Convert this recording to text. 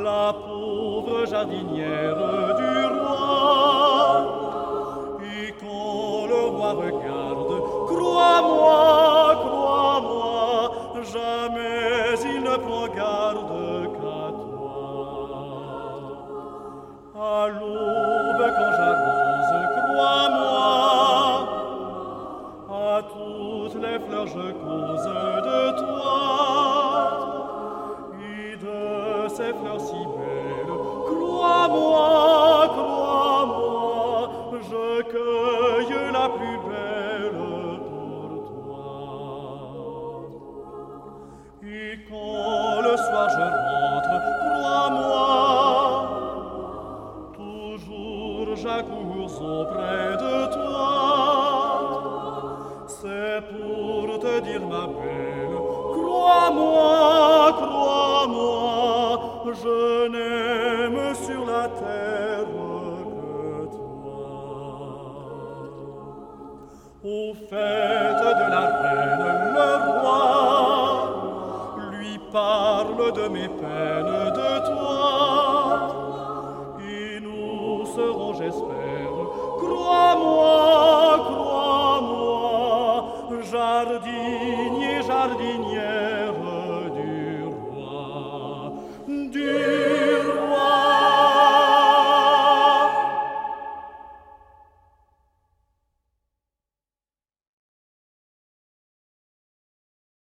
la pauvre jardinière du roi. Et quand le roi regarde, crois-moi, crois-moi, jamais il ne prend garde qu'à toi. À l'aube quand j'arrose, crois-moi, à toutes les fleurs je cause de toi. Et de ces fleurs si belles, crois-moi, crois-moi, je cueille la plus belle pour toi. Et quand le soir je rentre, crois-moi, toujours j'accours auprès de toi. C'est pour te dire, ma belle, crois-moi, crois-moi, je n'aime sur la terre que toi. Aux fêtes de la reine, le roi lui parle de mes peines, de toi. Et nous serons, j'espère, crois-moi, crois-moi, jardinier, jardinier,